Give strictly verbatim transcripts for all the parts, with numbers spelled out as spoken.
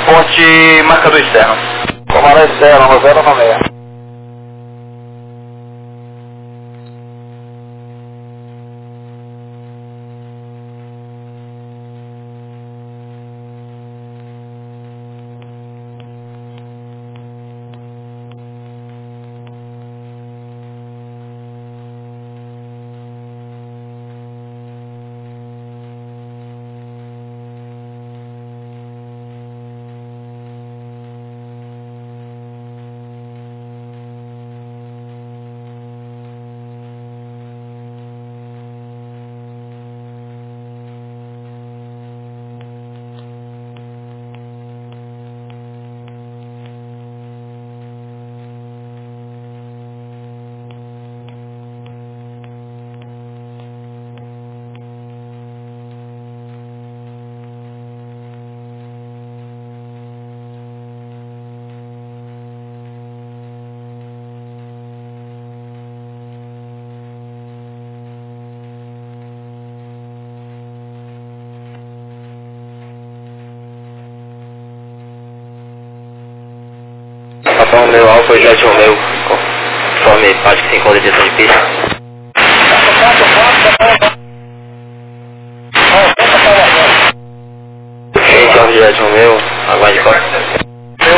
Reporte marcador externo. Comando externo, no zero nove seis. Papão meu Alfa Jet Romeo, conforme parte que se encontra em direção de pista. Gente, Alfa Jet Romeo, aguarde costa.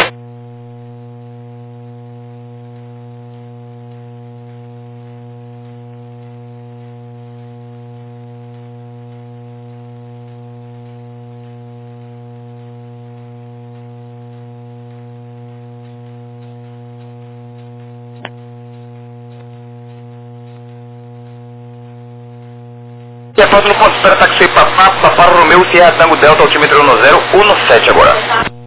E a foto no ponto de espera, táxi Papá, Papá Romeu, Sierra Tango Delta, altímetro um zero um sete agora.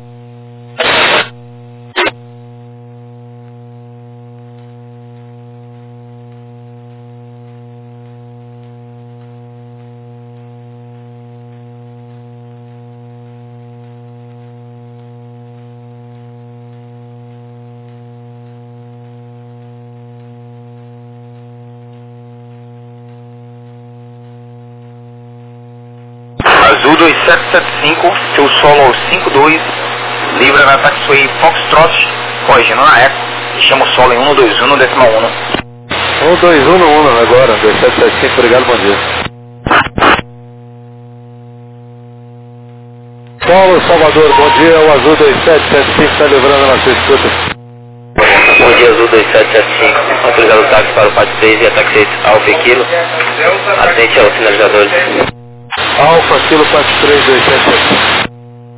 Azul dois sete sete cinco, seu solo ao cinco dois, livra na taxiway Foxtrot, corrigindo na Eco, e chama o solo em um dois um no decimal um. um dois um no um agora, dois sete sete cinco, obrigado, bom dia. Paulo Salvador, bom dia, o Azul dois sete sete cinco está livrando na sua escuta. Bom dia, Azul dois sete sete cinco, autorizado o táxi para o Pátio três e a taxi Alfa Kilo, atente aos sinalizadores. Alfa Kilo quatro três dois sete sete cinco.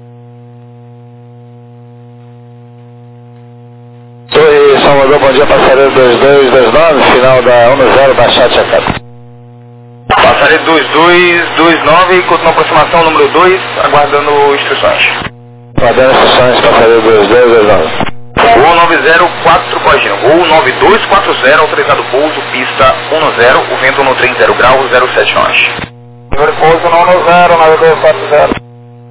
Torre Salvador, bom dia, passareiro dois dois dois nove, final da um zero, baixate a capa. Passareiro dois dois dois nove, continua aproximação número dois, aguardando instruções. Aguardando instruções, passareiro dois dois dois nove. Voo nove zero quatro, corrigindo, voo nove dois quatro zero, autorizado pouso, pista um zero, o vento no trem zero grau, zero sete nós. Número pouso no um zero, nove dois quatro zero.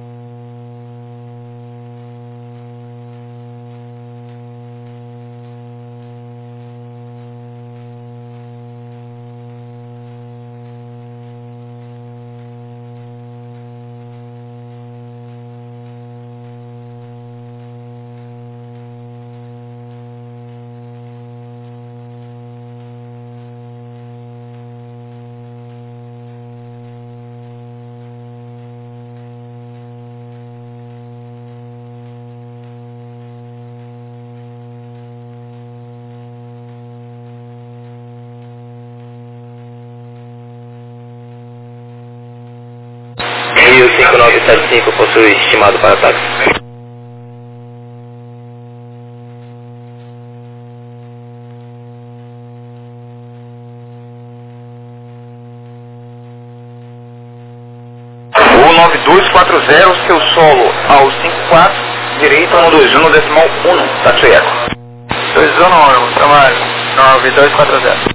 Rio cinco nove sete cinco possui estimado para táxi. Voo nove dois quatro zero, seu solo ao cinco quatro, direito um dois um no decimal um, taxi Eco. dois um no um, trabalho, nove dois quatro zero.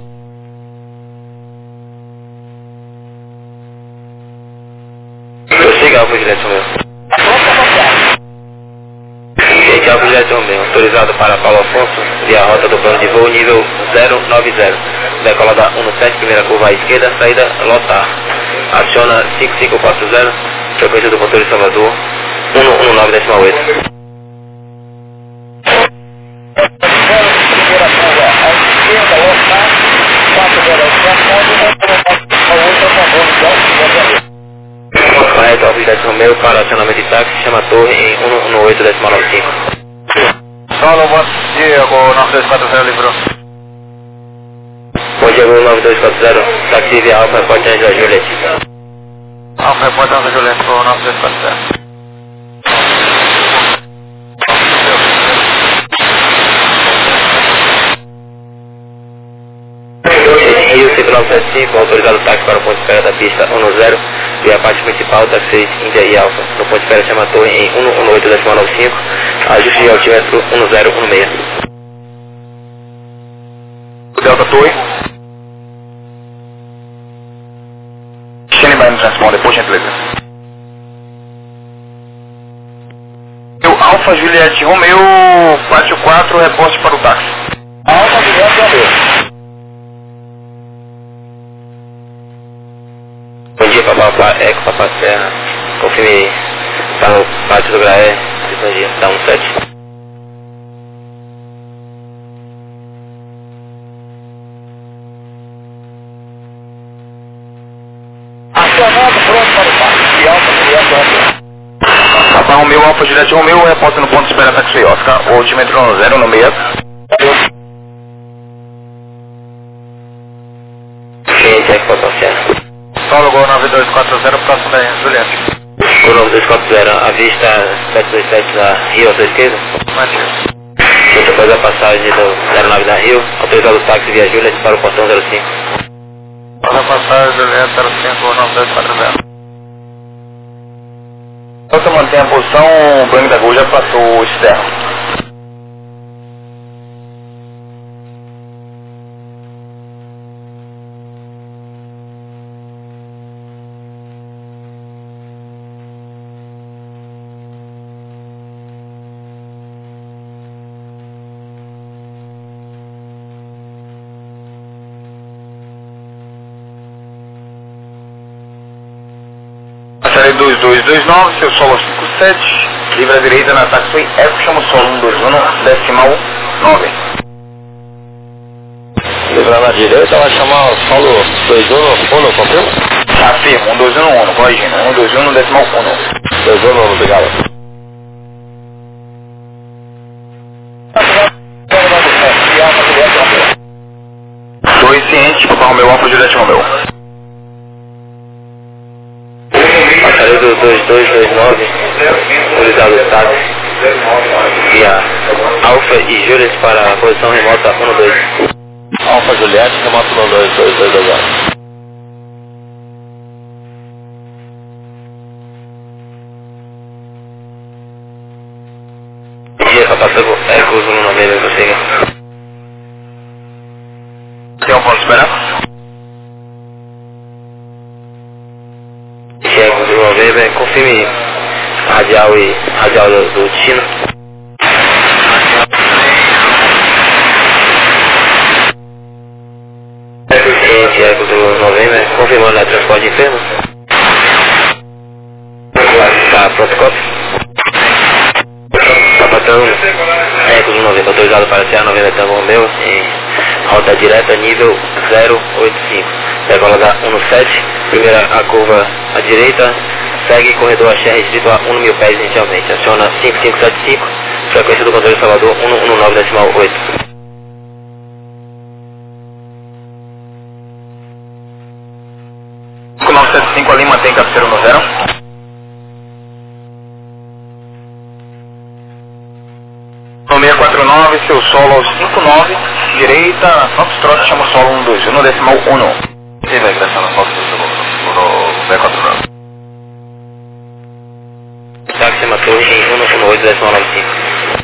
Prossiga Alfa Jet Romeo. Gente, Alfa Jet Romeo, autorizado para Paulo Afonso, via rota do plano de voo nível zero nove zero. Decolada um sete, primeira curva à esquerda, saída lotar. Aciona cinco cinco quatro zero, frequência do motor de Salvador, um um nove decimal oito. Alfa Juliette Romeo para acionamento de táxi, chama a torre em um um oito ponto nove cinco. Solo, bom dia, Gol nove dois quatro zero, livrou. Bom dia, Gol nove dois quatro zero, táxi via Alfa, repórter Angela Juliette. Alfa, repórter Angela Juliette, Gol nove dois quatro zero. Rio cinco nove sete cinco, autorizado o táxi para o ponto de espera da pista um zero, via a parte principal da seis, Índia e Alfa. No ponto de espera chama a torre em um um oito ponto nove cinco, ajuste de altímetro um zero um seis. Delta Torre. Shane vai no transponder, por gentileza. Eu, Alfa Juliette Romeo quatro quatro, reporte para o táxi. Alfa Juliette Romeo. Bom dia, Papá Eco, Papá Serra. Confirme para o pátio do Graé, bom dia, dá um sete. Acionado, pronto para o táxi. E Alfa Juliette Romeo. Papa Romeo, Alfa Juliette Romeo, reporta no ponto de espera táxi Oscar, o altímetro um zero um seis. Cliente Eco, Papá Serra. Solo, Gol nove dois quatro zero, próximo da Juliette. Gol nove dois quatro zero, a vista sete dois sete da Rio à sua esquerda. Matias. Junto após a passagem do zero nove da Rio, autorizado o táxi via Juliette para o portão zero cinco. Para a passagem, Juliette zero cinco, Gol nove dois quatro zero. Você mantém a posição, o banco da Gol já passou o externo. Passarei dois dois dois nove, seu solo cinco sete, livre à direita na taxi Eco, chama o solo um dois um, decimal nove. Livrar na direita, vai chamar o solo dois um, um, confirma? Afirmo, um dois um um, corrigindo, um dois um, decimal um. dois um, um, obrigado. dois ciente, Papa Romeo, Alfa Juliette Romeo. Passarei do dois dois dois nove, autorizado o táxi via Alfa e Juliette para a posição remota um dois. Alfa Juliette, remoto no dois dois dois dois zero. Dia, Papa Eco, um nove dois, consiga. Tem um ponto de esperar? Eco, um nove, confirme radial e radial do, do destino. Cliente Eco do nove, confirmando a transporte de enfermo. Tá, pronto, cópia. Sapatão, Eco do nove, autorizado para ser a noventa Romeo em rota direta nível zero oito cinco. Decola da um sete, primeira a curva à direita, segue corredor axé restrito a um mil pés inicialmente. Aciona cinco cinco sete cinco, frequência do controle Salvador um um nove decimal oito. cinco nove sete cinco ali, mantém cabeceiro no zero. No seis quatro nove, seu solo ao cinco nove, direita, Foxtrot, chama o solo um dois um, decimal um. Sim, vai ingressar no Fox no seis quatro nove. Táxi matou em um um oito decimal nove cinco.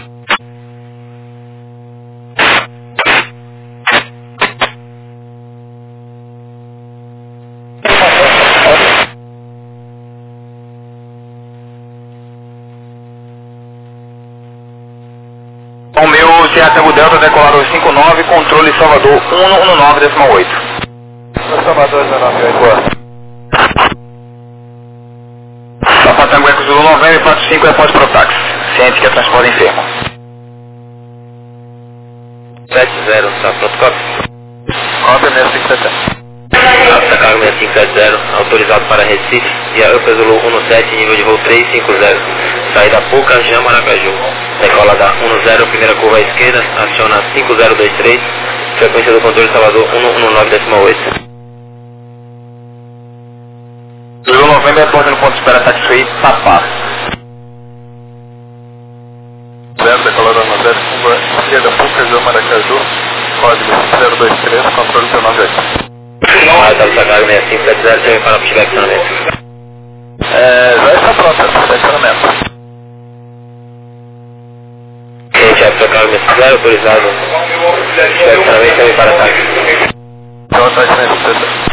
Romeo, Seattle Delta, decolado cinco nove, controle Salvador um um nove decimal oito. Salvador dezenove oito. Papa Tango Eco Zulu noventa e quatro cinco, repórter para o táxi. Ciente que é transporte enfermo. sete zero, tá pronto, cópia? Cópia mesmo, tem que ser. Cargo seis cinco sete zero, autorizado para Recife, via Upper Zulu sete, nível de voo três cinco zero, saída Pucajã, Maracaju, decola da um zero, primeira curva à esquerda, aciona cinco zero dois três, frequência do controle Salvador um um nove ponto oito. Zulu November, porta no ponto de espera, taxi Papá. zero, decolando no zero, curva esquerda, Pucajã, Maracaju, código cinco zero dois três, controle teu nove oito. Ah, tá no Cargo seis cinco sete zero, você para o estacionamento. É, já está pronta, estacionamento. Ok, chefe, Cargo seis cinco zero, autorizado. Estacionamento também para táxi. Então, tá excelente.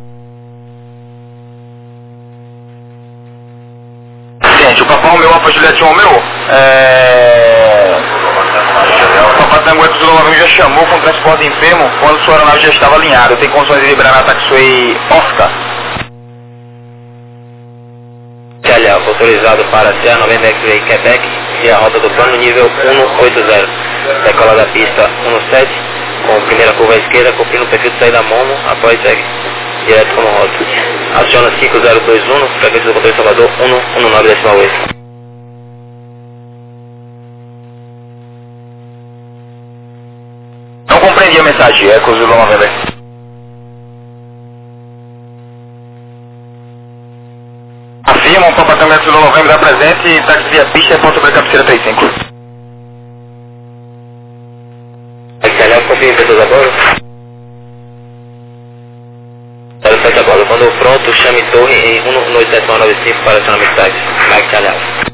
Gente, o Papa Romeu, Alfa Juliette Romeu, é... o Papa Tango Eco Zulu November já chamou com transporte enfermo quando sua aeronave já estava alinhada. Tem condições de liberar na taxiway Oscar? Alfa, autorizado para C A noventa X-Ray Quebec e a rota do plano nível um oito zero. Decola da pista um sete, com primeira curva à esquerda, cumprindo o perfil de saída Momo, após segue direto como rota. Aciona cinco zero dois um, frequência do controle Salvador um um nove ponto oito. Não compreendi a mensagem, Eco Zulu November. Afirma, o Papa Tango Eco Zulu November está presente e táxi via pista e ponto sobre cabeceira trinta e cinco. Aliás, confia em pessoas a bordo. zero sete a bordo. Quando pronto, chame torre em um oito sete nove cinco para acionamento táxi. Mike Alhaf.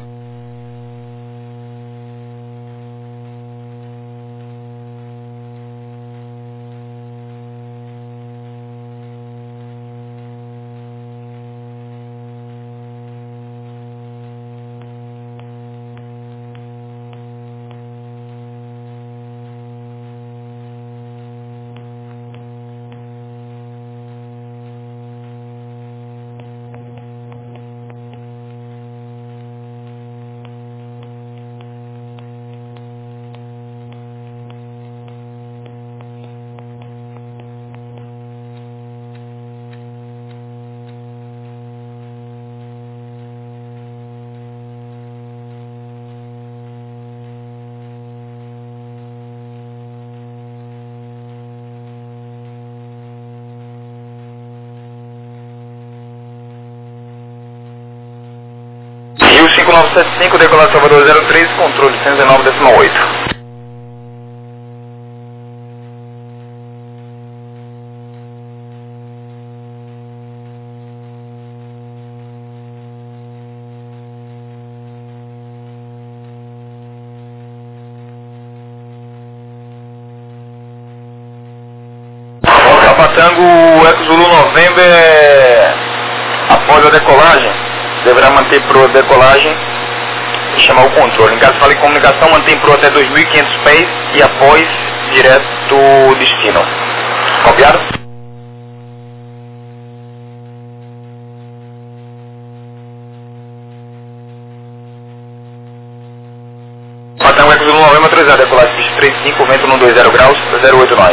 Rio cinco nove sete cinco, decolar Salvador zero três, controle cento e dezenove ponto oito. Tango Eco Zulu November, após a decolagem, deverá manter pro a decolagem e chamar o controle. Em caso de falha de comunicação, mantém pro até dois mil e quinhentos pés e após direto do destino. Copiado? Tango Eco Zulu November autorizado, decolagem pista trinta e cinco, vento no vinte graus, zero oito nós.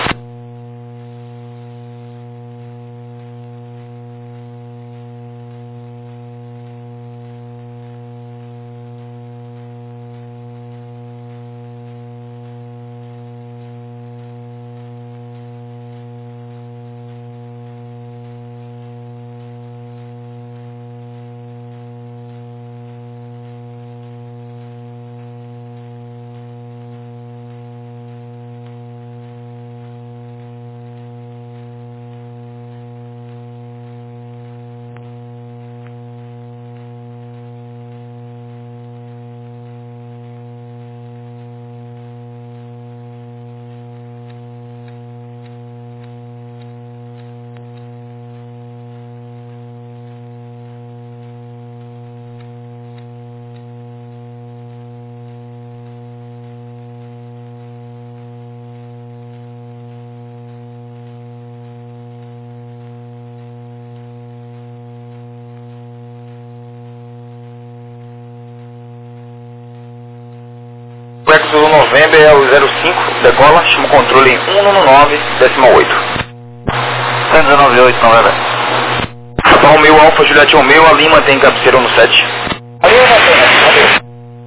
O Eco Zulu November é o zero cinco, decola, chama o controle em um um nove ponto oito. noventa e nove oito, não era? Alfa Romeo, Alfa Juliette Romeo, a Lima tem cabeceira no sete. Aí eu não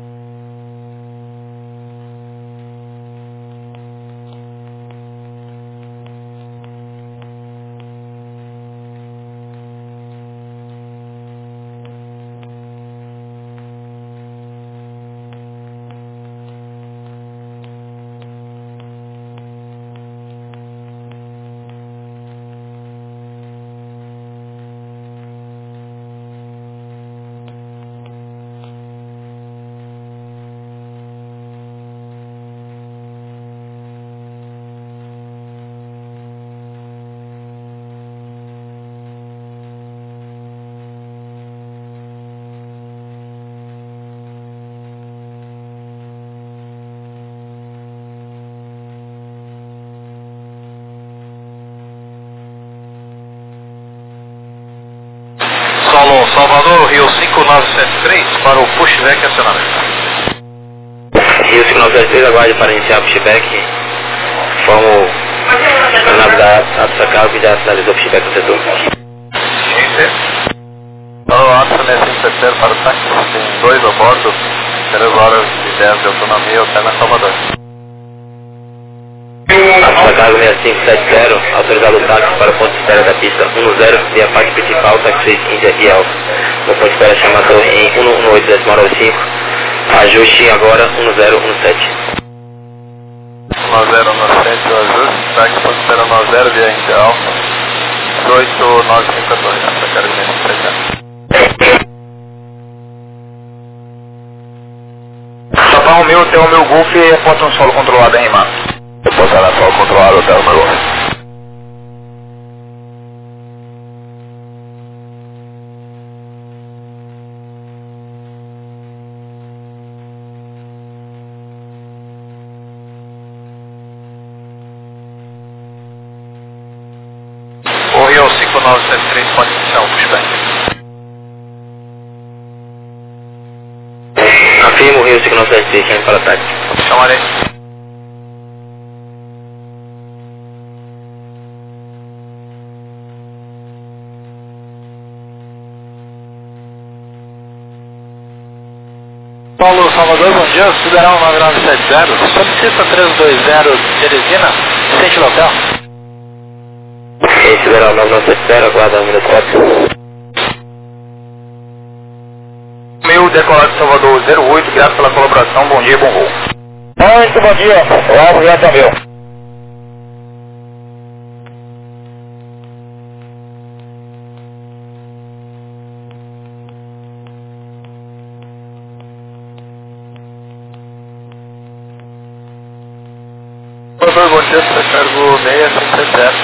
Solo Salvador, Rio cinco nove sete três para o pushback acionamento. Rio cinco nove sete três, aguarde para iniciar o pushback. Formo a nave da Atsa Cargo já finalizou o pushback no setor. Enter. Alô, Atsa seis cinco zero para o táxi, tem dois a bordo, três horas e dez de autonomia, até na Salvador. Atsa Cargo seis cinco sete zero, autorizado o táxi para o ponto de espera da pista um zero, via parte principal, táxi seis Índia e Alfa. No ponto de espera chamador em cento e dezenove decimal nove cinco, ajuste agora um zero um sete. um zero um sete, o ajuste, táxi ponto de espera um zero, via Índia Alfa, dezoito nove cinco dois, Atsa Cargo seis cinco sete zero. Alfa Romeo, até o meu Golf e aponta um solo controlado em Rimar. Eu posso dar solo controlado até o meu Golf. O Rio cinco nove sete três pode iniciar o pushback. Afirmo o Rio cinco nove sete três, chame para táxi. Chamarei. Paulo Salvador, bom dia, Sideral nove nove sete zero, solicita trezentos e vinte Teresina, Vicente do Hotel. Sideral nove nove sete zero, aguarda um minuto quatro. Meu decolado de Salvador zero oito, graças pela colaboração, bom dia, bom voo. Muito bom dia, o Alvo já meu. Bom dia, Atsa Cargo seis cinco sete zero.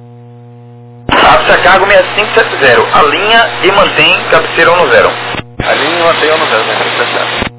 Atsa Cargo seis cinco sete zero, a linha e mantém cabeceira um zero. A linha mantém um zero, seis cinco sete zero.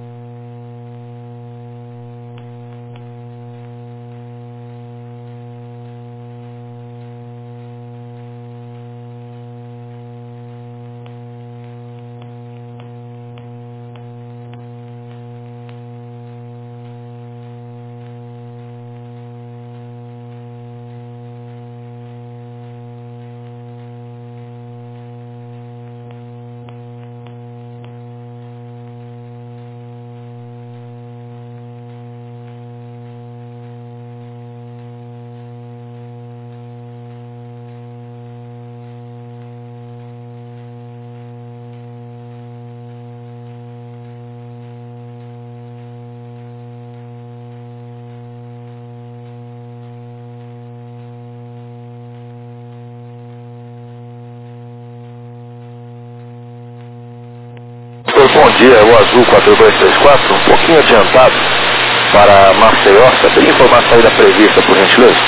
Bom dia, o Azul quatro dois três quatro, um pouquinho adiantado para Maceió, saberia informar a saída prevista, por gentileza?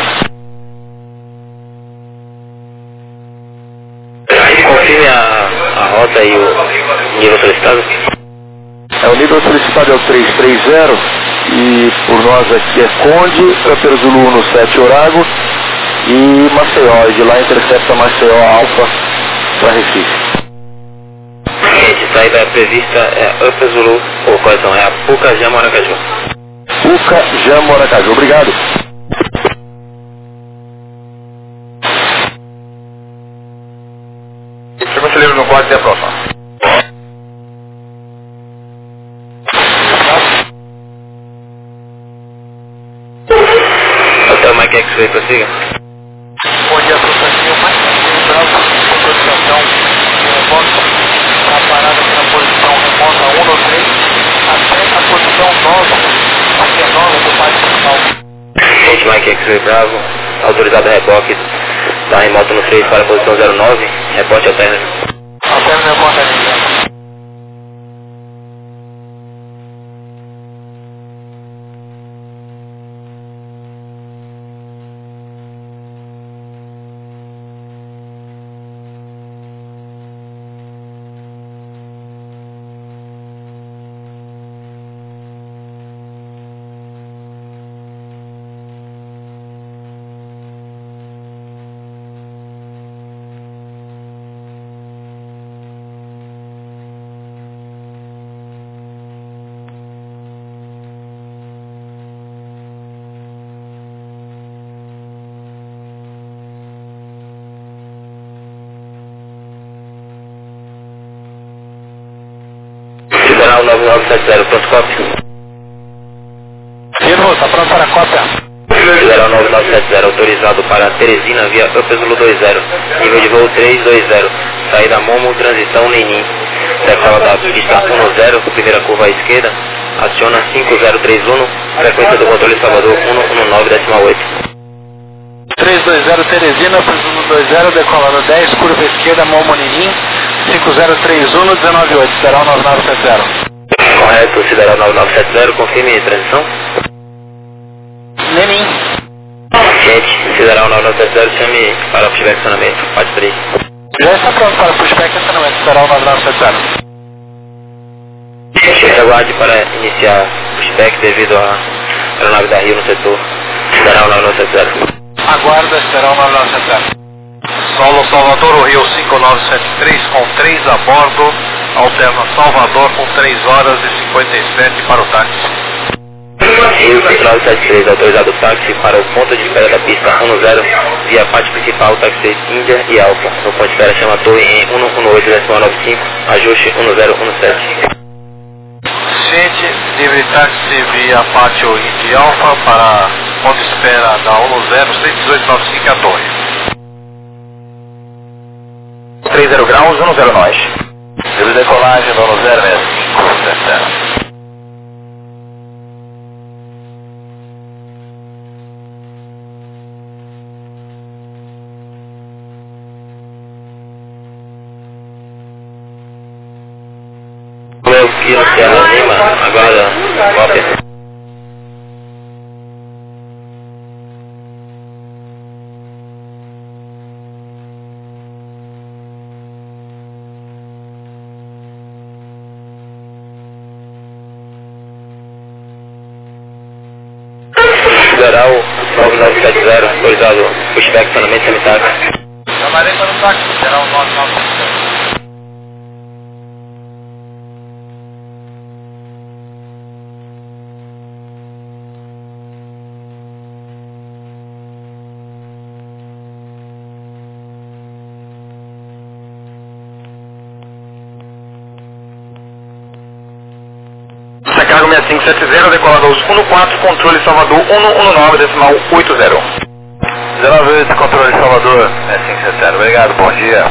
Confirme a, a rota e o nível solicitado. É, o nível solicitado é o trezentos e trinta e por nós aqui é Conde, Campeiro Zulu no sete Orago e Maceió, e de lá intercepta Maceió Alfa para Recife. Gente, saída prevista é Upper Zulu, ou quais são? É a Puca Jam Maracaju. Puca Jam Maracaju, obrigado. pode ser a próxima. Hotel Mike X-Ray, prossiga. Bom dia, professor. Mais bravo, motorização remota, a parada aqui na posição remota um no três, até a posição nove, aqui é nove do parque principal. Gente, Mike X-Ray Bravo, autorizado a reboque da remota no três para a posição zero nove, reporte ao término. Ao término remota ali, Sideral nove nove sete zero, pronto, cópia. Firmo, está pronto para a cópia. Sideral nove nove sete zero, autorizado para Teresina via Upper Zulu dois zero, nível de voo três dois zero, saída Momo, transição Nenim. Decala da pista um zero, primeira curva à esquerda, aciona cinco zero três um, frequência do controle Salvador um um nove, decimal oito. três dois zero Teresina, presumo dois zero, decolando dez, curva esquerda, Momo Ninim, cinco zero três um, dezenove oito, Sideral nove nove sete zero. Correto, Sideral nove nove sete zero, confirme transição. Nenim. Gente, Sideral nove nove sete zero, chame para o pushback acionamento, parte três. Já está pronto para pushback acionamento, Sideral nove nove sete zero. Gente, aguarde para iniciar pushback devido à aeronave da Rio no setor. Sideral nove nove sete zero. Aguarda, Sideral nove nove sete zero. Solo Salvador, o Rio cinco nove sete três com três a bordo, alterna Salvador com três horas e cinquenta e sete para o táxi. Rio cinco nove sete três, autorizado o táxi para o ponto de espera da pista um zero, via parte principal, táxi Índia e Alfa. No ponto de espera chama Torre em cento e dezenove, decimal noventa e cinco, ajuste um zero um sete. Gente, livre táxi via pátio Índia e Alfa para ponto de espera da um zero, cento e dezoito noventa e cinco a Torre. trinta graus, um zero nós. Livre decolagem do um zero seis cinco sete zero. Meu Kilo Sierra Lima, agora cópia. Sideral nove nove sete zero, autorizado pushback acionamento semitáxi. Chamarei para o táxi, Sideral nove nove sete zero. Chicago seis cinco sete zero, decolador um quatro, controle Salvador um um nove, decimal oito zero. dezenove oito, controle Salvador seis cinco sete zero. Obrigado, bom dia.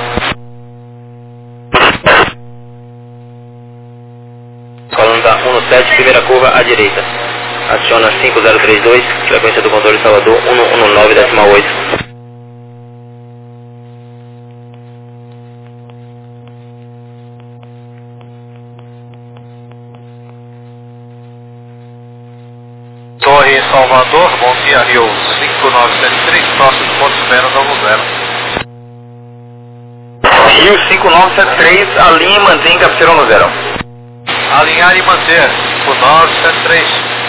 Coluna da um sete, primeira curva à direita. Aciona cinco zero três dois, frequência do controle Salvador um um nove, decimal oito. Torre Salvador, bom dia, Rio cinco nove sete três, próximo do ponto de espera da um zero. Rio cinco nove sete três, alinhe e mantém cabeceira um zero. Alinhar e manter, cinco nove sete três.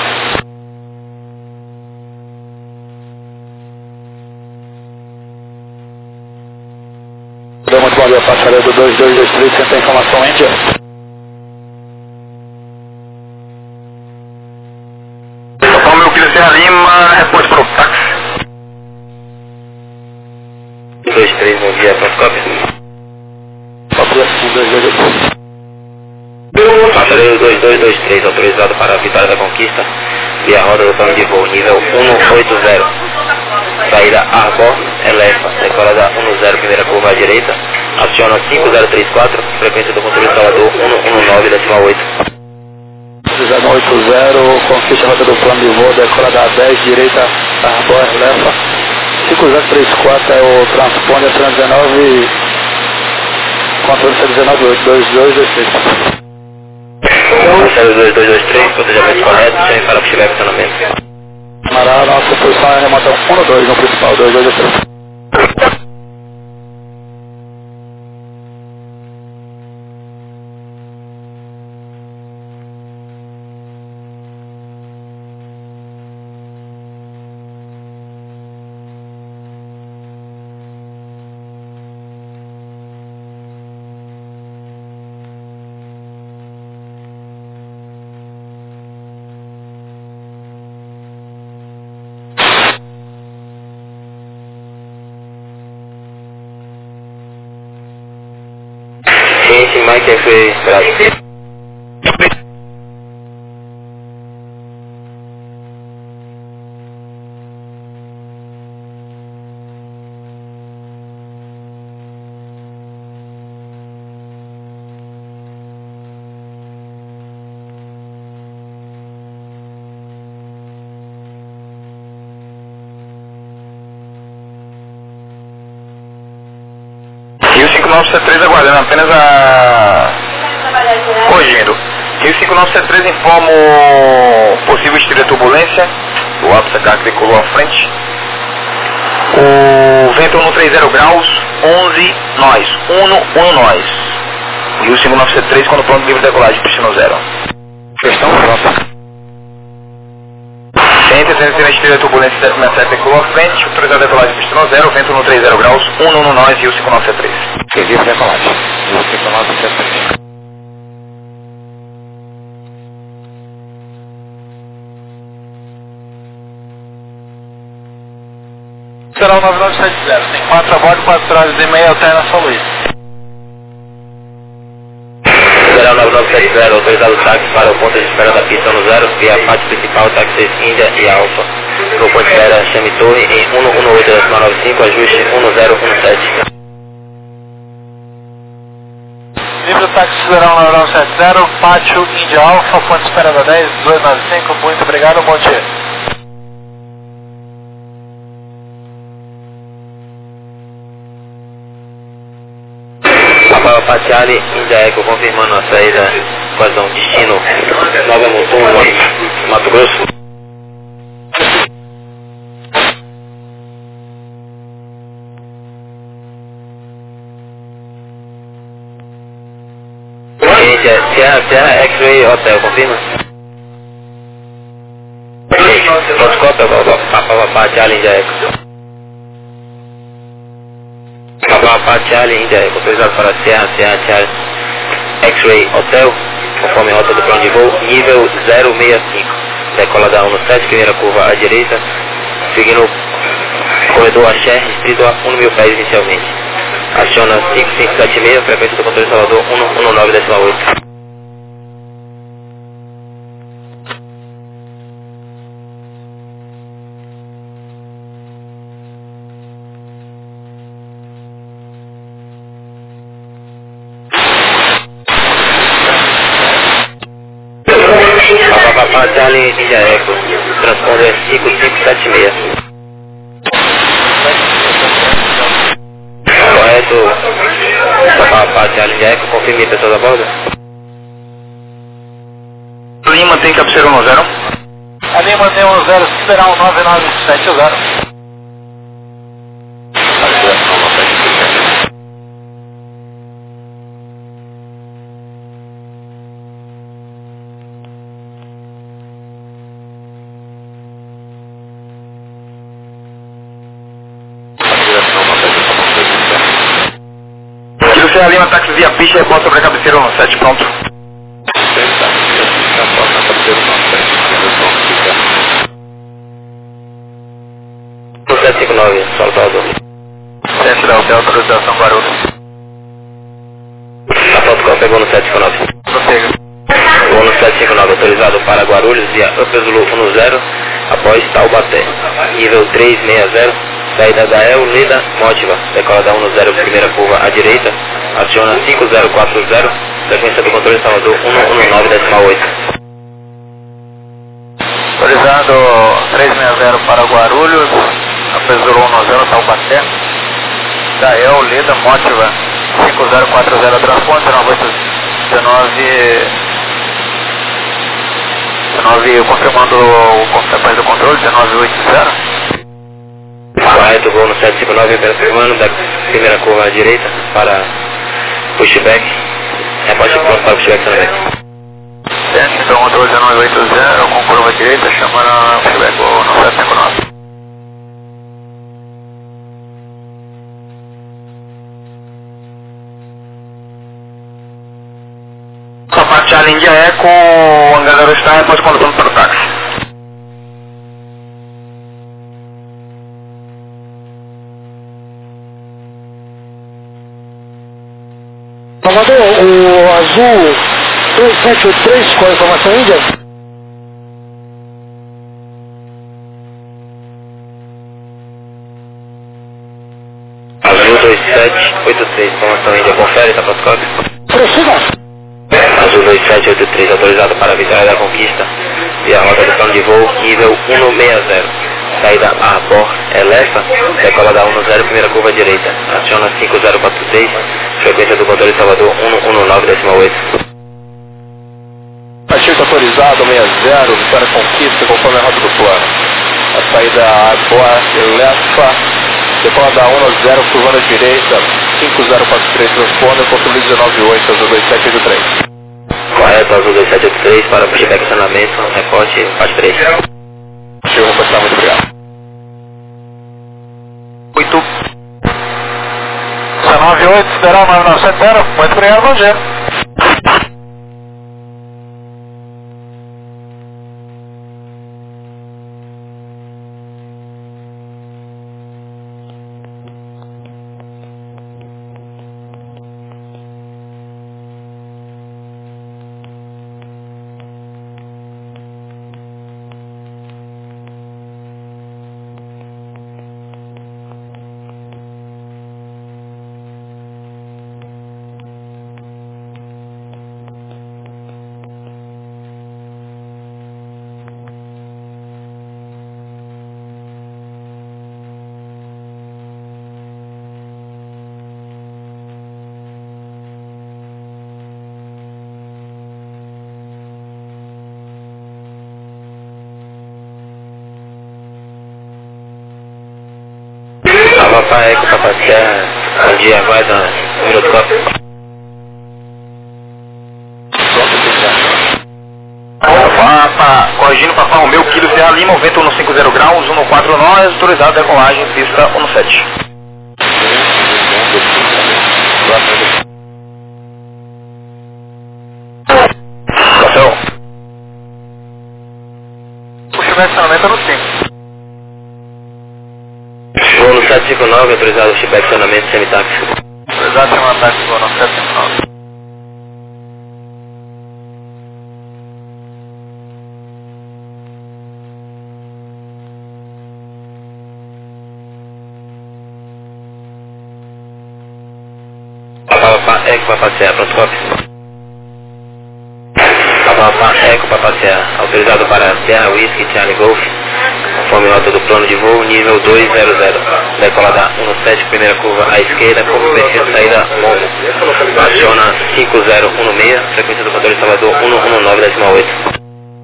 Muito bom dia, passageiro do dois dois dois três, você tem informação em dia? Meu Kilo Sierra Lima, reporte para o táxi. dois três, bom dia, pronto, cópia. Brasileiro dois dois dois três, autorizado para a Vitória da Conquista, via roda do plano de voo, nível um oito zero. Saída Arbor, Elefa, decolada um zero, primeira curva à direita, aciona cinco zero três quatro, frequência do controle instalador um um nove decimal oito. zero oito zero, conquista a rota do plano de voo, decolada dez, direita, Arbor, Elefa, cinco zero três quatro é o transponder trezentos e dezenove, controle cento e dezenove, oito dois dois dois três. zero dois dois dois três, planejamento correto, sem para o que estiver funcionamento. Camarada, nossa posição é remota um dois no principal, dois dois três. Ciência Mike F Brasil. Rio cinco nove sete três aguardando apenas a... Corrigindo. Rio cinco nove sete três informa o possível estilo de turbulência. O ápice da tricolor à frente. O vento um trinta graus, onze nós. um um nós. Rio cinco nove sete três quando pronto livre de decolagem, destino zero. Questão pronta. Entre a estrela de turbulência sete sessenta e sete tricolor à frente, autorizado a decolagem, destino zero, vento um trinta graus, um um nós, Rio cinco nove sete três. Livre de decolagem. Rio cinco nove sete três. Será o nove nove sete zero, tem quatro a bordo, quatro trás e meia alterna São Luís. Será o nove nove sete zero, autorizado o táxi para o ponto de espera da pista no zero, via a parte principal, táxi Índia e Alfa. No ponto de espera, chame torre em um um oito nove cinco, ajuste um zero um sete. Livre táxi Federal nove nove sete zero, pátio Índia Alfa, ponto de espera da dez, dois nove cinco, muito obrigado, bom dia. Papa Pachali, Índia Eco, confirmando a saída, quadrão destino, Nova Mutum, Mato Grosso. Índia, Sierra, Sierra X-Ray Hotel, confirma? Protocolo, Papa Pachali, Índia Eco. Papa Charlie, Índia, autorizado para Sierra, Sierra Charlie, X-Ray Hotel, conforme rota do plano de voo, nível zero seis cinco, decola da um sete, primeira curva à direita, seguindo o corredor Axé, restrito a um mil pés inicialmente. Aciona cinco cinco sete seis, frequência do controle Salvador um um nove decimal oito. Papa Charlie, Índia Eco, transponder cinco cinco sete seis. Correto, Papa Charlie, Índia Eco, confirme pessoas a bordo. Linha mantém cabeceira um zero. A linha mantém um zero, Federal nove nove sete zero. A Lima táxi via pista e reporta sobre a cabeceira um sete, pronto. sete cinco nove, Salvador. Centro da hotel, autorização Guarulhos. A foto pegou no sete cinco nove. Prossiga. cinco nove autorizado para Guarulhos via Upper Zulu um zero após Taubaté. Nível três seis zero, saída da El Lida Mótiva, decola da um zero primeira curva à direita, aciona cinco zero quatro zero, frequência do controle Salvador um um nove decimal oito. Autorizado três seis zero para Guarulhos, Upper Zulu um zero Taubaté, da El Lida Mótiva, cinco zero quatro zero transponder, dezenove oito dezenove, dezenove confirmando o capaz do controle, dezenove oito zero. Correto, voo no sete cinco nove, confirmando da primeira curva à direita para pushback, reposte pronto para pushback também. Certo, então controle dezenove oito zero, com curva à direita, chamando pushback no sete cinco nove. Charlie India Eco, Hangar zero Stein, pode conduzir para o táxi. Salvador, o azul dois sete oito três, qual a informação Índia? Azul dois sete oito três, informação Índia, confere, tá pronto, código? Prossiga. Azul dois sete oito três, autorizado para a Vitória da Conquista, via rota de plano de voo, nível um seis zero. Saída Arbor Elefa, decola da um zero, primeira curva à direita, aciona cinco zero quatro seis, frequência do controle Salvador um um nove decimal oito. Partido autorizado seis zero, Vitória Conquista, conforme a rota do plano. A saída Arbor Elefa, decola da um zero, curva à direita, cinco zero quatro três, transponder, controle dezenove oito, azul dois sete oito três. Correto, azul dois sete oito três, para pushback estacionamento, reporte, parte três. Chegou a reportar, muito obrigado. oito dezenove oito, esperar nove nove sete zero, muito obrigado, bom dia. Papai Eco, Papai Serra, bom dia, aguarda um minuto, copo. Papa, corrigindo Papa Romeu, Kilo Serra Lima, vento um cinco zero graus, um quatro nove, autorizado decolagem, pista um sete. Estação. Puxa o estacionamento no cinco. Voo no sete cinco nove, autorizado pushback estacionamento semi-táxi. Autorizado semi-táxi, voo no sete cinco nove. Papa Eco, Papa Serra, pronto, copy. Papa Eco, Papa Serra, autorizado para Serra Whisky, Charlie Golf, conforme rota do plano de voo, nível dois zero zero. Decola da um sete, primeira curva à esquerda, como perfil saída Momo. Aciona cinco zero um seis, frequência do controle Salvador um um nove decimal oito.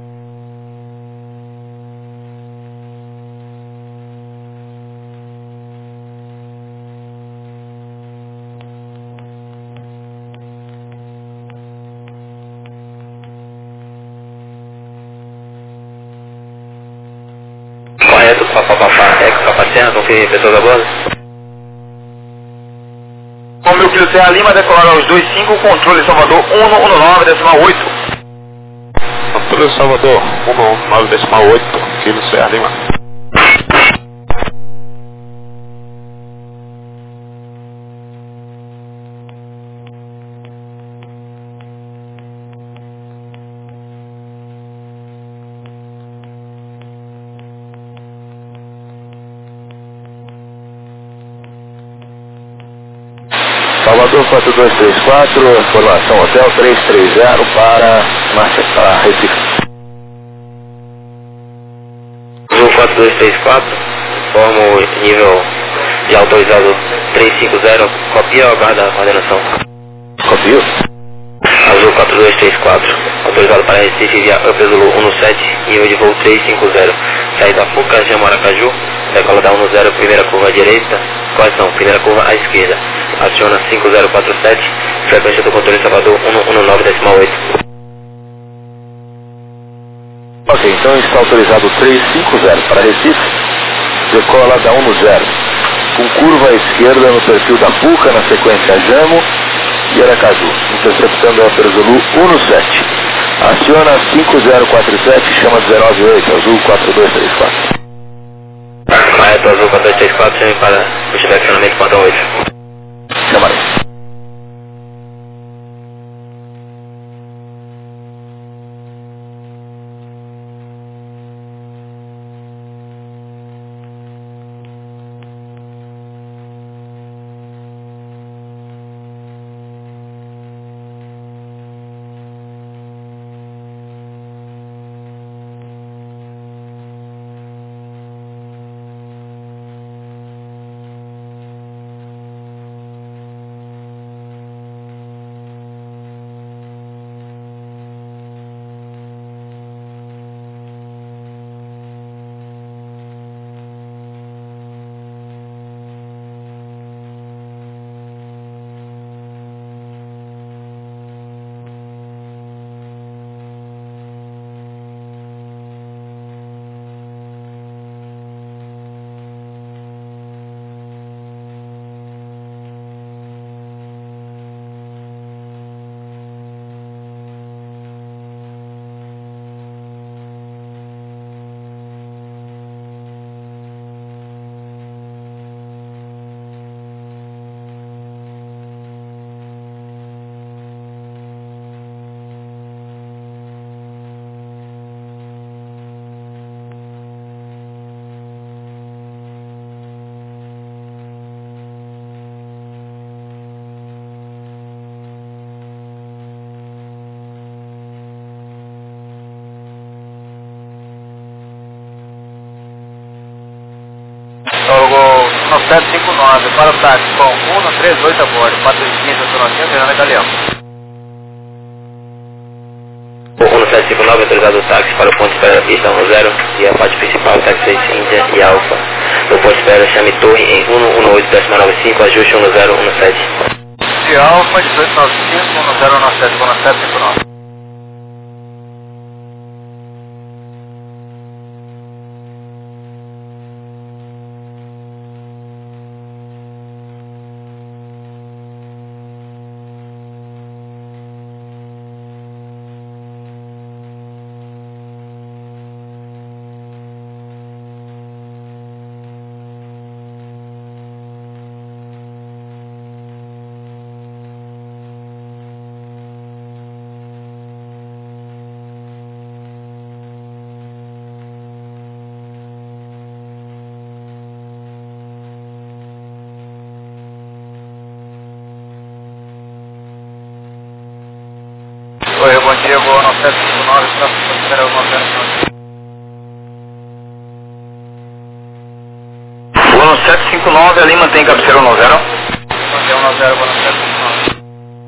Correto, Papa Papa Eco, Papa Serra, confirme pessoas a bordo. Com meu Kilo Serra Lima, decolar aos dois cinco, controle Salvador um um nove decimal oito. Controle Salvador um um nove decimal oito, Kilo Serra Lima. Salvador quatro dois três quatro, formação Hotel três três zero para, para Recife. Azul quatro dois três quatro, informa o nível de autorizado trezentos e cinquenta, copia ou aguarda a coordenação? Copio. Azul quatro dois três quatro, autorizado para Recife via Up Zulu um sete, nível de voo trezentos e cinquenta, saída Fuca, Jama Aracaju, decola da um zero, primeira curva à direita, correção, primeira curva à esquerda, aciona cinco zero quatro sete, frequência do controle Salvador cento e dezanove vírgula oito. Ok, então está autorizado trezentos e cinquenta para Recife, decola da um zero, com curva à esquerda no perfil da Fuca, na sequência Jamo e Aracaju, interceptando a Zulu um sete. Aciona cinco zero quatro sete, chama dezenove oito, Azul quatro dois três quatro. Correto, Azul quatro dois três quatro, chame para o direcionamento padrão oito. Chamarei. um sete cinco nove, para o táxi com um três oito a bordo, quatro quinze, autonomia, Fernanda Galeão. um sete cinco nove, autorizado o táxi para o ponto de espera da pista um zero e a parte principal, táxi seis Índia e Alfa. No ponto de espera, chame torre em um um oito nove cinco, ajuste um zero um sete. De Alfa, dezoito nove cinco, um zero nove sete, um sete cinco nove. Oi, bom dia, vou no sete cinco nove, para esperar alguma coisa. Vou no sete cinco nove, ali mantém cabeceira um zero. Mantém um zero, vou no sete cinco nove.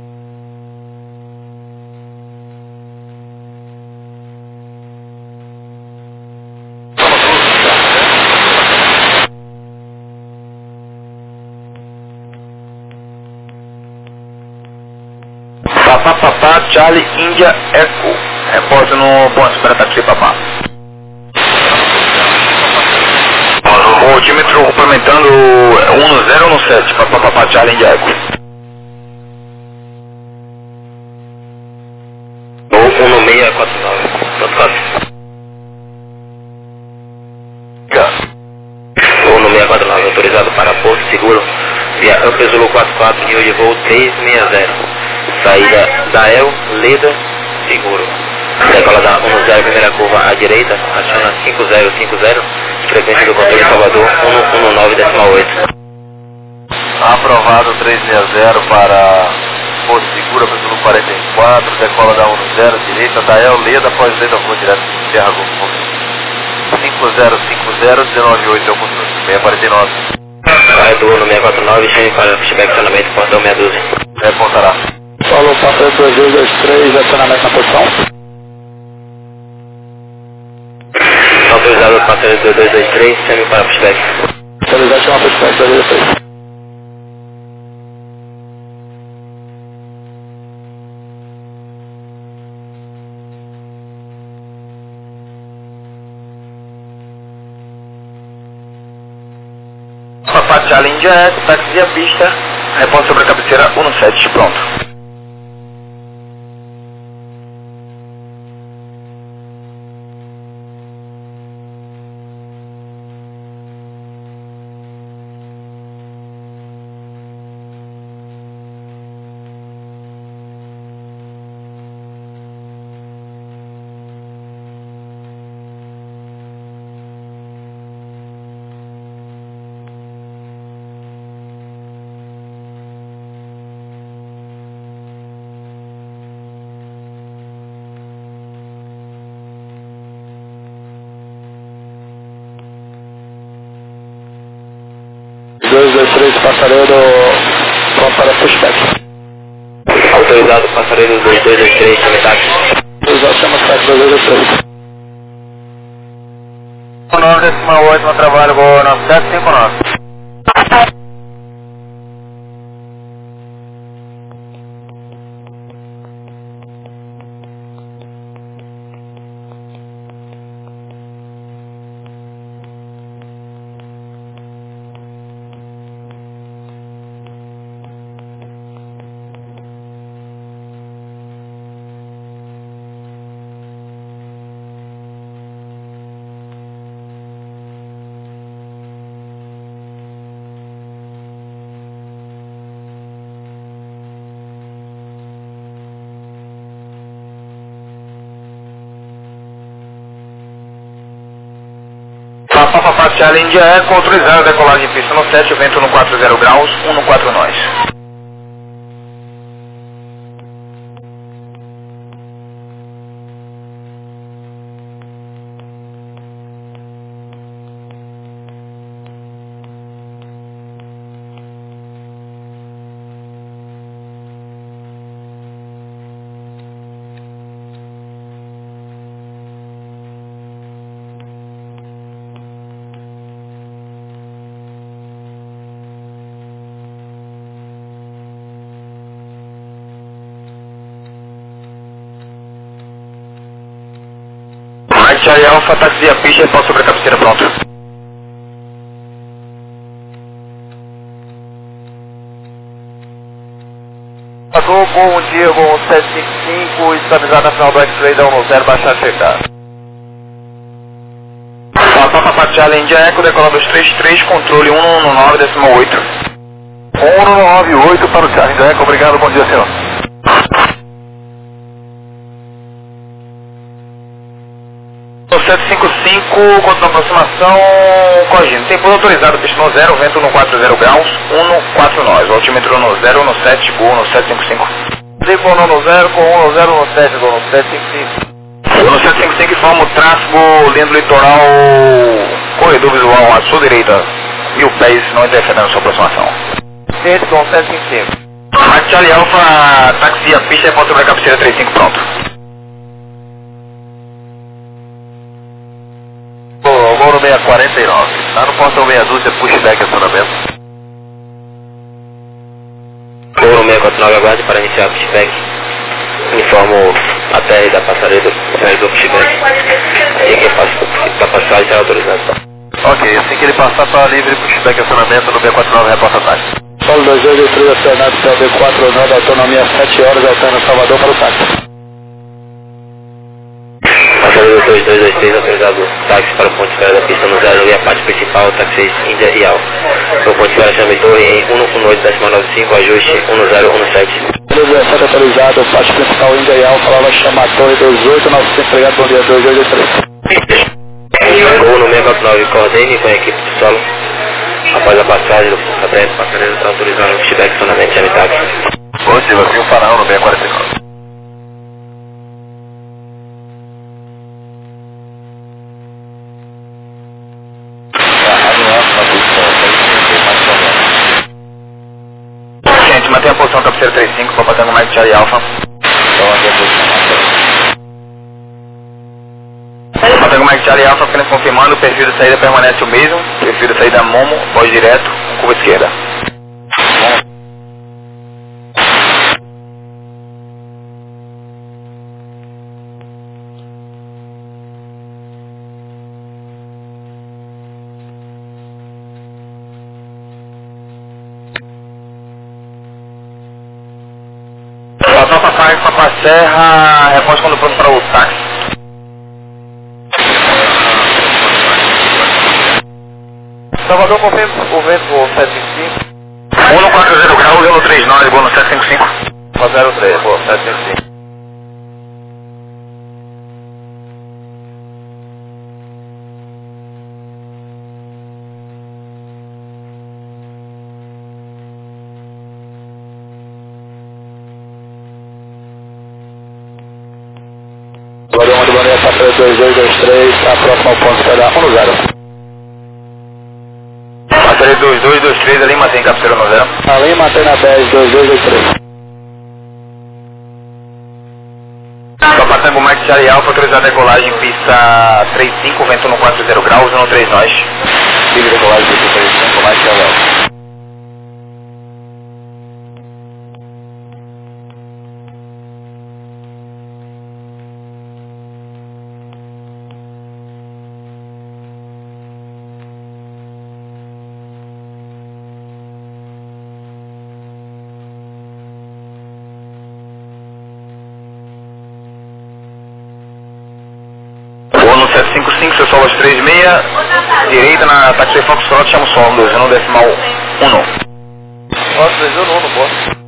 Papá, papá, Charlie, Índia, Eco. Reporto no ponto de espera taxi, papá. O altímetro complementando um zero um sete, papá, papá, Charlie, Índia, Eco. um seis quatro nove, pronto, quatro. um seis quatro nove, autorizado para Porto Seguro, via Up Zulu quatro quatro, nível de voo trezentos e sessenta. Saída da El, Leda, Seguro. Decola da um zero, primeira curva à direita, aciona cinco zero cinco zero, frequência do controle Salvador cento e dezanove vírgula oito. Aprovado três seis zero para Porto Segura, Brasil quarenta e quatro, decola da um zero, direita, Dael Leda, após Leda, vou direto de Terra Golfo. cinco zero cinco zero, um nove oito é o controle, seis quatro nove. Corretor no seis quatro nove, chame para feedback acionamento, portão meia dúzia. Repontará. Falou, passageiro dois dois dois três, acionamento na posição. Autorizado passageiro dois dois dois três, chame para feedback. Autorizado, chama para feedback dois dois dois três. Papai Charlie India Eco, táxi a pista, responde sobre a cabeceira um sete, pronto. dois dois três, passageiro, pronto para pushback. Autorizado passageiro dois dois dois três, chame táxi. Autorizado, chama táxi dois dois dois três. nove oito no trabalho, vou nove sete cinco nove. Papa Charlie India Eco, autorizado a decolagem em pista no sete, vento no quatro zero graus, um no quatro nós. Charlie Alpha, táxi a pista, responde sobre a cabeceira, pronto. Passou, bom dia, bom sete cinco cinco, estabilizado na final do X-Ray da um zero, baixar checar. Papa Charlie India Eco, decolando dos três três, controle um no nove decimal oito. um no nove oito para o Charlie India Eco, obrigado, bom dia, senhor. sete cinco cinco, contra a aproximação, corrigindo. Tempo autorizado, pista no zero, vento no quatro zero graus, um no quatro nós. Altímetro no zero, no sete, gol no sete cinco cinco. Tempo no zero, com um no zero, no sete, gol no sete cinco cinco. No sete cinco cinco informa o tráfego, lindo litoral, corredor visual à sua direita, mil pés, não interfere na sua aproximação. Sete com sete cinco cinco. Mike Charlie Alpha, táxi a pista, responde sobre a cabeceira trinta e cinco, pronto. Vou no seis quarenta e nove, tá no portão meia dúzia, pushback acionamento. Vou no seis quatro nove, aguarde para iniciar o pushback. Informo a T R da passageira do pushback. Assim que passa a passagem será autorizado. Ok, assim que ele passar para livre pushback acionamento no seis quatro nove, reporta a táxi. Solo dois dois dois três, acionado C B quatro nove, autonomia sete horas, alterna Salvador para o táxi. Passageiro dois dois dois três, autorizado táxi para o ponto de espera da pista no zero e a parte principal, táxi Índia e Alfa. O ponto de espera chame torre em um um oito decimal nove cinco, ajuste um zero um sete. dezessete autorizado, parte principal Índia e Alfa, falava chamar a torre dois oito nove cinco, obrigado, bom dia, dois dois dois três. Gol no seis quatro nove, coordene com a equipe de solo. Após a passagem do satélite, o passageiro está autorizado o feedback sonamente de habitável. Bom, Silva, aqui o Faraó no seis quatro nove. Gente, mantém a posição cabeceira trinta e cinco, Papa Tango Mike Charlie Alpha. Papa Tango Mike Charlie Alpha, apenas confirmando, o perfil de saída permanece o mesmo, perfil de saída Momo, voz direto, curva esquerda. Patrão Papai, Papai Serra, repórter quando pronto para o táxi. Salvador, confirma o vento o sete cinco cinco. um no quatro zero graus, um no trinta e nove, boa no sete cinco cinco. zero três, boa, sete cinco cinco. Guardião do Bandeira, Passageiro dois dois dois três, a próxima ao ponto será um no zero. Passageiro dois dois dois três, ali mantém cabeceira no zero. Ali mantém na dez dois dois dois três. Papa Tango Mike Charlie Alpha, autorizado a decolagem, pista trinta e cinco, vento no quatro zero graus, um no trinta nós. Liga decolagem do trinta e cinco, mais que a Boa no sete cinco cinco, seu solo três seis, direita na táxi Foxtrot, chama o solo dois, um decimal um. Nossa, três um no boa.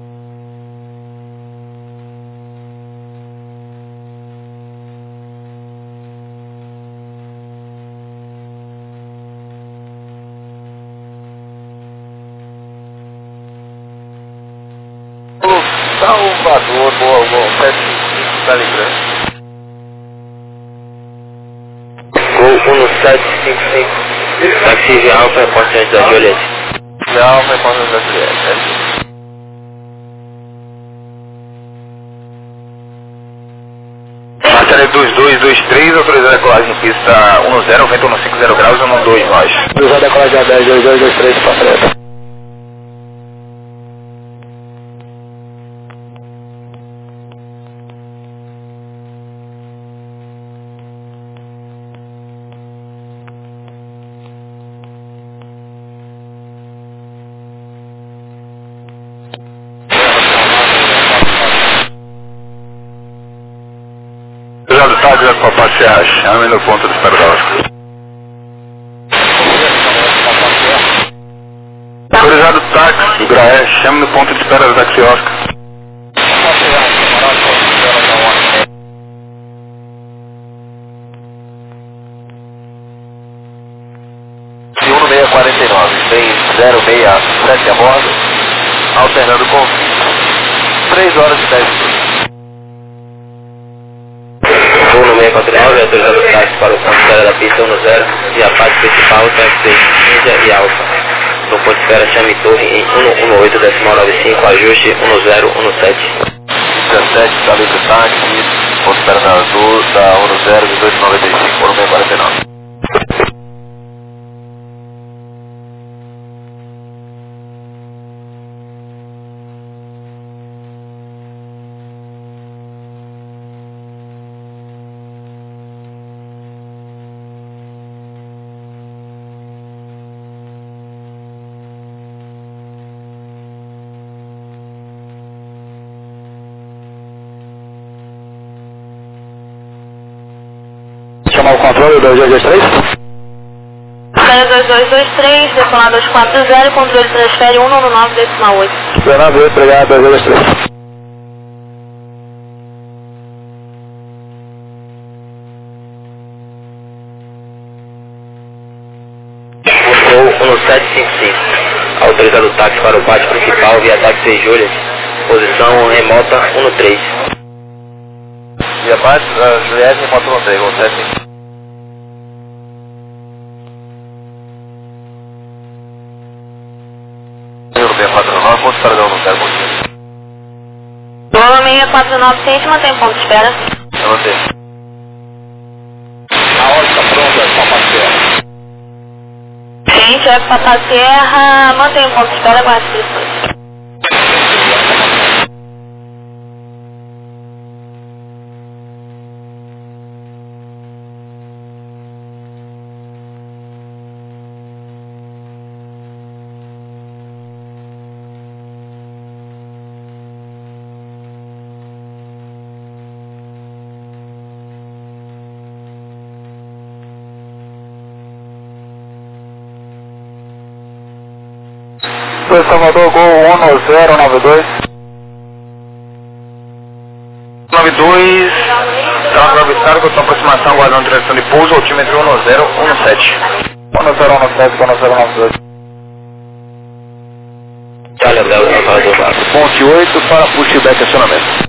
Salvador, boa, boa, sete cinco cinco, Telegram. Gol um no sete cinco cinco. Taxi de Alfa, repórter antes da Juliette. Já, vai para o Juliette. Passageiro dois dois dois três, autorizado a decolagem, pista um no zero, vento no cinco zero graus, um no dois nós. Autorizado a decolagem a dez dois dois dois três, passageiro. Autorizado táxi da Papa Serra, chame no ponto de espera da Oscar. Autorizado táxi do Graé, chame no ponto de espera da Taxi Oscar. um no seis quarenta e nove, tem zero seis sete a bordo, alternando com três horas e dez minutos. Gol no seis quatro nove, autorizado o táxi para o ponto de espera da pista um no zero e a parte principal, táxi Índia e Alfa. No ponto de espera, chame torre em um no oito decimal nove cinco, ajuste um no zero, um no sete. dezessete, sabe do táxi, ponto de espera da Azul, da um no zero, dezoito noventa e cinco, um no seis quarenta e nove. Chamar o controle dois dois dois três. zero dois dois dois três, decolar dois quatro zero, controle transfere um no nove decimal oito. Fernando, obrigado, dois dois dois três. Gol um sete cinco cinco. Autorizado o táxi para o pátio principal via táxi Juliet. Posição remota um três. Via pátio, uh, Juliette, remota um três, um sete. seis quatro nove, ponto para não quero muito. Boa seis quatro nove, seis, mantém ponto de espera. Eu mantém. A hora está pronta, Papa Serra. Gente, é Papa Serra, mantém ponto de espera, aguarde inscrições. Foi Salvador, Gol um zero nove dois. nove dois, tráfego avistado com sua aproximação, aguardando direção de pouso, altímetro um zero um sete. um zero um sete, um zero nove dois. Charlie Hotel, Salvador. Ponte oito para pushback acionamento.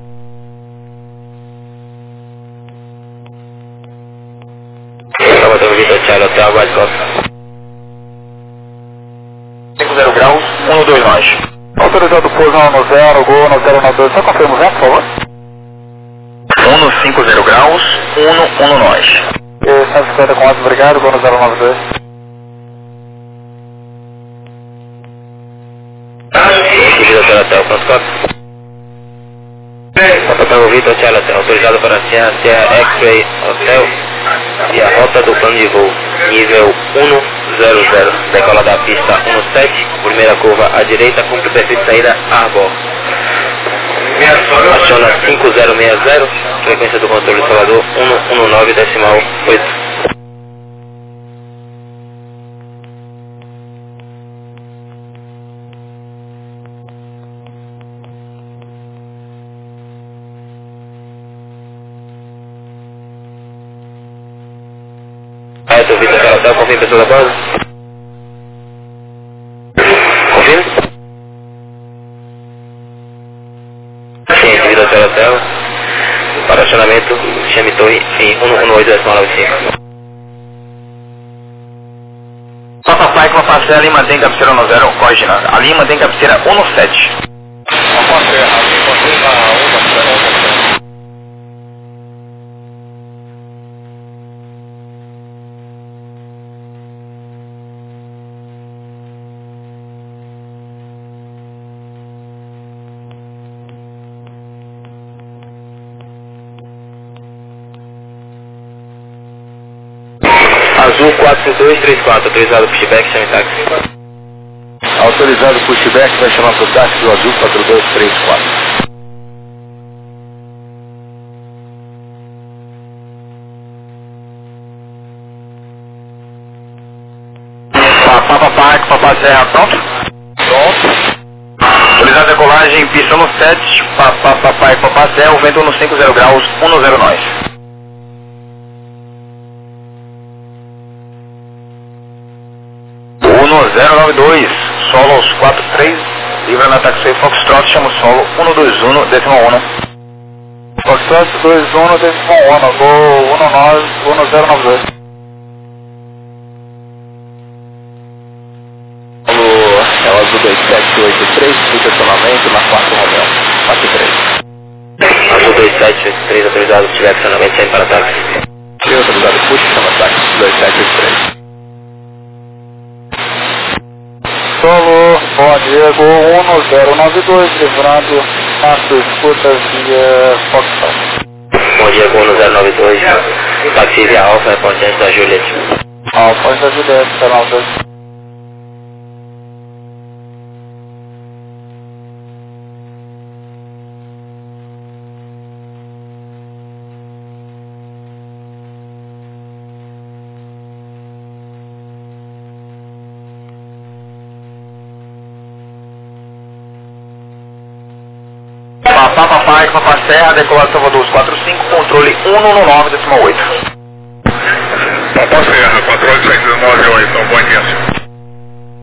Salvador Vitor, Charlie Hotel, aguarde costa. cinco zero graus, um dois nós. Autorizado pouso um zero, Gol um zero nove dois. Só confirma o vento, por favor. um cinco zero graus, um um nós. E cento e cinquenta com ordem, obrigado, Gol um zero nove dois. Vitor Hotel, pronto costa. Salvador Vitor, Charlie Hotel, autorizado para Sierra X-Ray Hotel e a rota do plano de voo, nível um zero zero, decola da pista um sete, primeira curva à direita, cumpre o perfil de saída Arbor. Aciona cinco zero seis zero, frequência do controle de Salvador um um nove decimal oito. Vitor Vitor, Charlie Hotel, confirma pessoa da base? Confirma? Sim, Vitor Charlie Hotel, para acionamento, chame torre em um um oito decimal nove cinco. Papa Pai com a parcela, Lima tem cabeceira um zero, corre nada. A Lima tem cabeceira um sete. Papa Serra, aqui confirma uma Serra. Azul quatro dois três quatro, autorizado pushback, chame táxi. Autorizado pushback, vai chamar para o táxi do Azul quatro dois três quatro. Papa Pai com Papa Serra, pronto? Pronto. Autorizado a decolagem, pista no sete, Papa Pai com Papa Serra, o vento no cinco zero graus, um zero nós. um zero nove dois, solo aos quatro três, livra na taxi Foxtrot, chama o solo um dois um, decimal um. Foxtrot dois um, decimal um, Gol um zero nove dois. É o Azul dois sete oito três, estacionamento na quarta Romeu, quatro três. Azul dois sete oito três, autorizado pushback, acionamento, chame para táxi. Autorizado push, chama táxi dois sete oito três. Solo, bom dia, Gol um zero nove dois, livrando a sua escuta via Foxtrot. Bom dia, Gol um zero nove dois, táxi via Alfa, reportante da Juliet. Alfa da Juliette, canal dois. Papa Pai com Papa Serra, decolado Salvador quatro cinco, controle um um nove decimal oito. Papa Serra, controle seis nove oito, bom dia.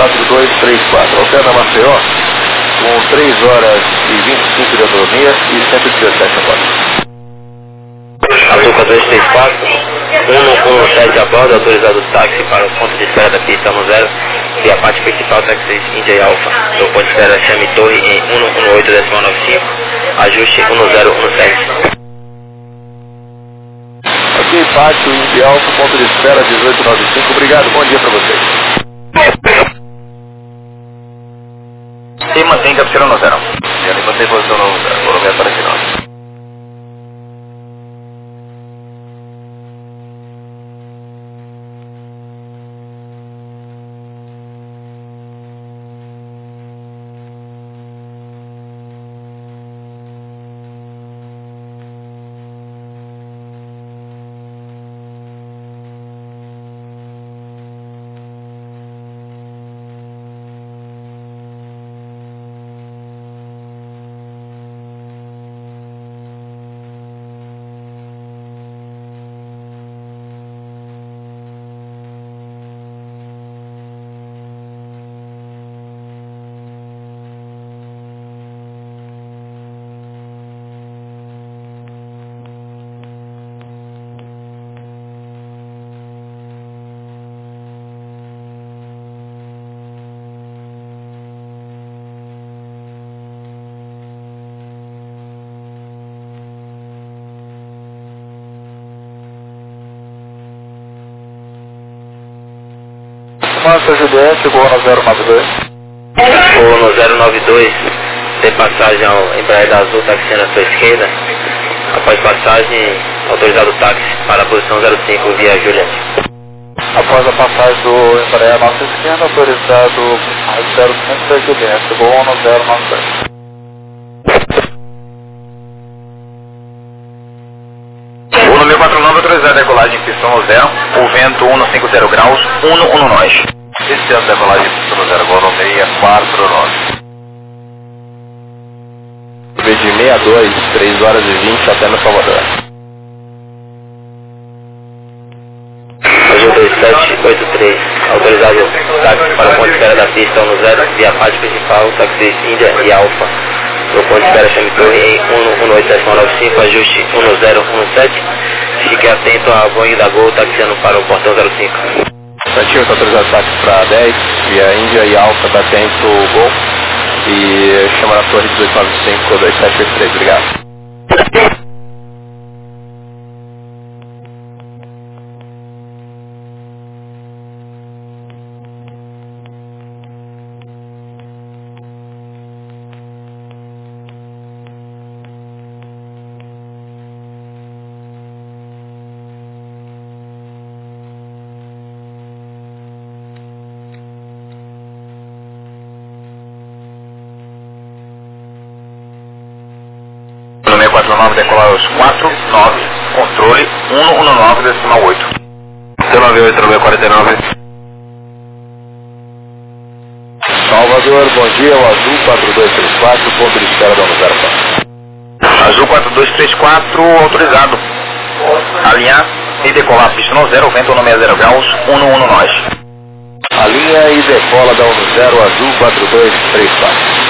quatro dois três quatro. Alterna Maceió, com três horas e vinte e cinco de autonomia e cento e dezessete a bordo. Azul quatro dois três quatro, um um sete a bordo, autorizado o táxi para o ponto de espera da pista um zero e a parte principal táxi Índia e Alfa. No ponto de espera chame torre em um um oito ponto nove cinco, ajuste um zero um sete. Aqui pátio Índia e Alfa, ponto de espera dezoito noventa e cinco. Obrigado, bom dia para vocês. E mantém captura no zero. E ele mantém posição no zero, volume para final. Massa G D S, voa no zero nove dois. Voa no zero nove dois, tem passagem ao Embraer da Azul, táxi na sua esquerda. Após passagem, autorizado o táxi para a posição zero cinco via Juliette. Após a passagem do Embraer à nossa esquerda, autorizado zero cinco da G D S, voa no zero nove dois. Volume quatro nove, autorizado a decolagem em pistão no zero, o vento cento e cinquenta graus, um um nós. Esse ano decolagem em pistão no zero, volume seis quatro nove. V de sessenta e dois, três horas e vinte até no Salvador. Azul dois sete oito três, autorizado o táxi para o ponto de espera da pista no zero via parte principal, táxi Índia e Alfa. No ponto de espera chame torre em um um oito ponto nove cinco, ajuste um zero um sete. Fique atento a Boeing da Gol, taxiando para o portão zero cinco. Certinho, está autorizado o táxi para dez, via Índia e Alfa, está atento o Gol. E chama na torre dezoito noventa e cinco, dois sete oito três, obrigado. quatro nove, decolar aos quatro nove, controle um um nove decimal oito. C nove oito nove quatro nove. Salvador, bom dia, o Azul quatro dois três quatro, ponto de espera da zero quatro. Azul quatro dois três quatro, autorizado. Alinhar e decolar pista no zero, vento cento e sessenta graus, um um nós. A linha e decola da um zero, Azul quatro dois três quatro.